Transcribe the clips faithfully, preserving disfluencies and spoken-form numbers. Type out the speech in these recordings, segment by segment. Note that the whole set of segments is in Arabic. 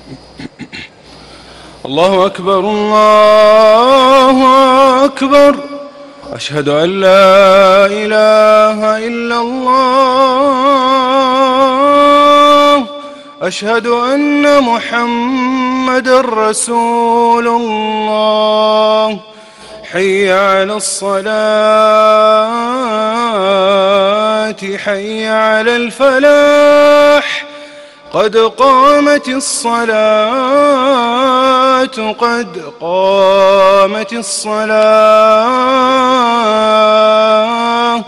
الله أكبر الله أكبر. أشهد أن لا إله إلا الله. أشهد أن محمدًا رسول الله. حي على الصلاة حي على الفلاح. قد قامت الصلاة قد قامت الصلاة.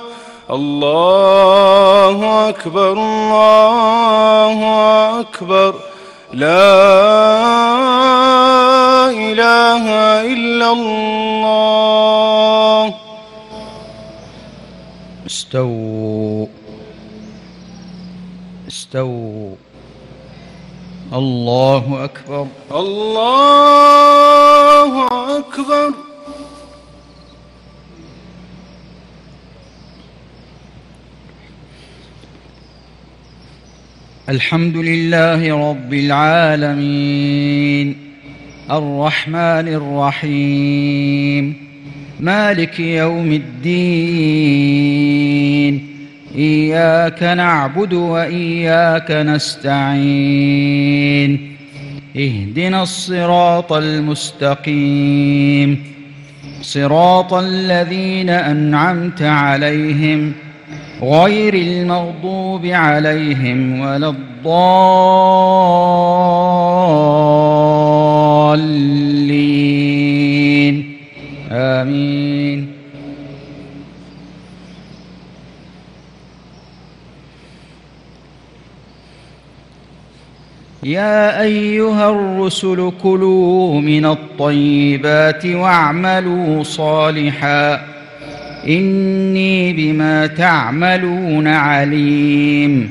الله أكبر الله أكبر. لا إله إلا الله. استووا استووا. الله أكبر الله أكبر. الحمد لله رب العالمين الرحمن الرحيم مالك يوم الدين. إياك نعبد وإياك نستعين. اهدنا الصراط المستقيم صراط الذين أنعمت عليهم غير المغضوب عليهم ولا الضالين. آمين. يا أيها الرسل كلوا من الطيبات واعملوا صالحا إني بما تعملون عليم.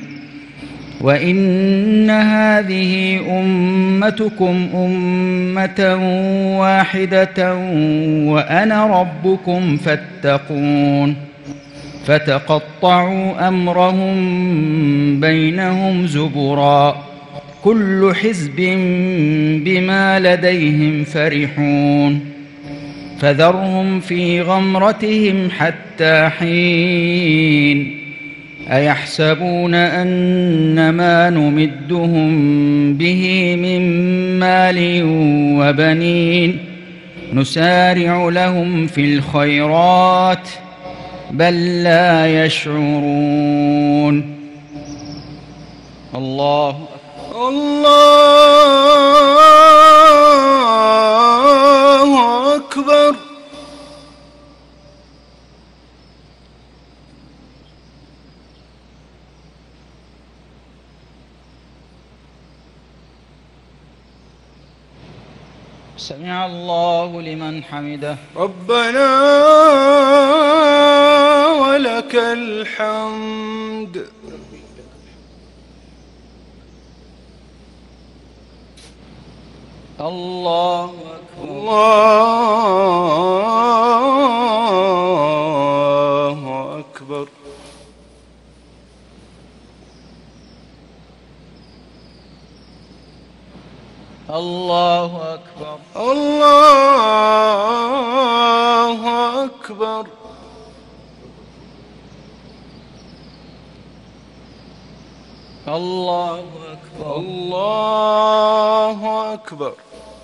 وإن هذه أمتكم أمة واحدة وأنا ربكم فاتقون. فتقطعوا أمرهم بينهم زبرا كل حزب بما لديهم فرحون. فذرهم في غمرتهم حتى حين. أيحسبون أن ما نمدهم به من مال وبنين نسارع لهم في الخيرات بل لا يشعرون. الله الله أكبر. سمع الله لمن حمده. ربنا ولك الحمد. الله أكبر الله أكبر. الله أكبر الله أكبر. الله أكبر الله أكبر.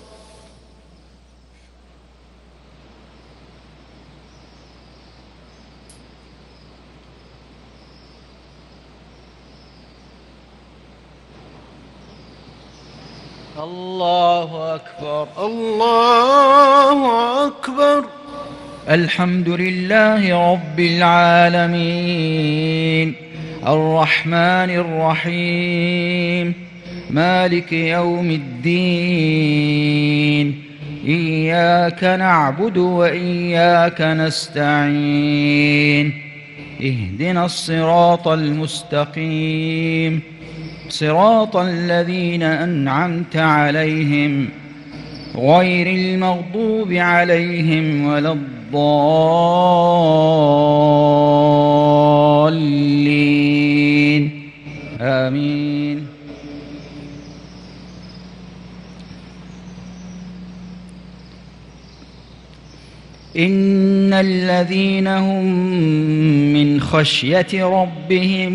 الله أكبر الله أكبر. الحمد لله رب العالمين الرحمن الرحيم مالك يوم الدين. إياك نعبد وإياك نستعين. اهدنا الصراط المستقيم صراط الذين أنعمت عليهم غير المغضوب عليهم ولا الضالين. آمين. إن الذين هم من خشية ربهم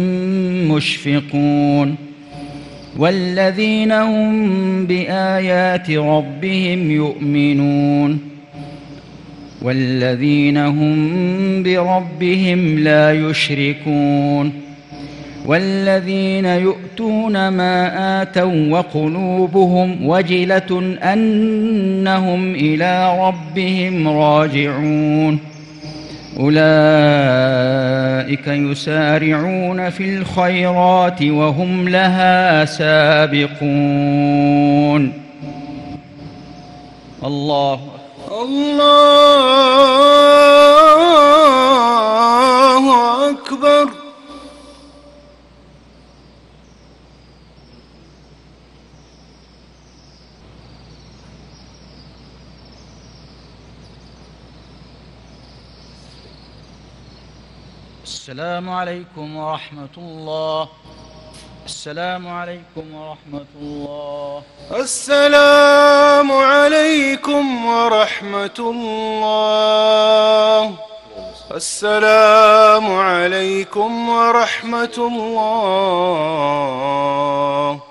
مشفقون والذين هم بآيات ربهم يؤمنون والذين هم بربهم لا يشركون والذين يؤتون ما آتوا وقلوبهم وجلة أنهم إلى ربهم راجعون أولئك يسارعون في الخيرات وهم لها سابقون. الله الله أكبر. السلام عليكم ورحمة الله. السلام عليكم ورحمة الله. السلام عليكم ورحمة الله. السلام عليكم ورحمة الله.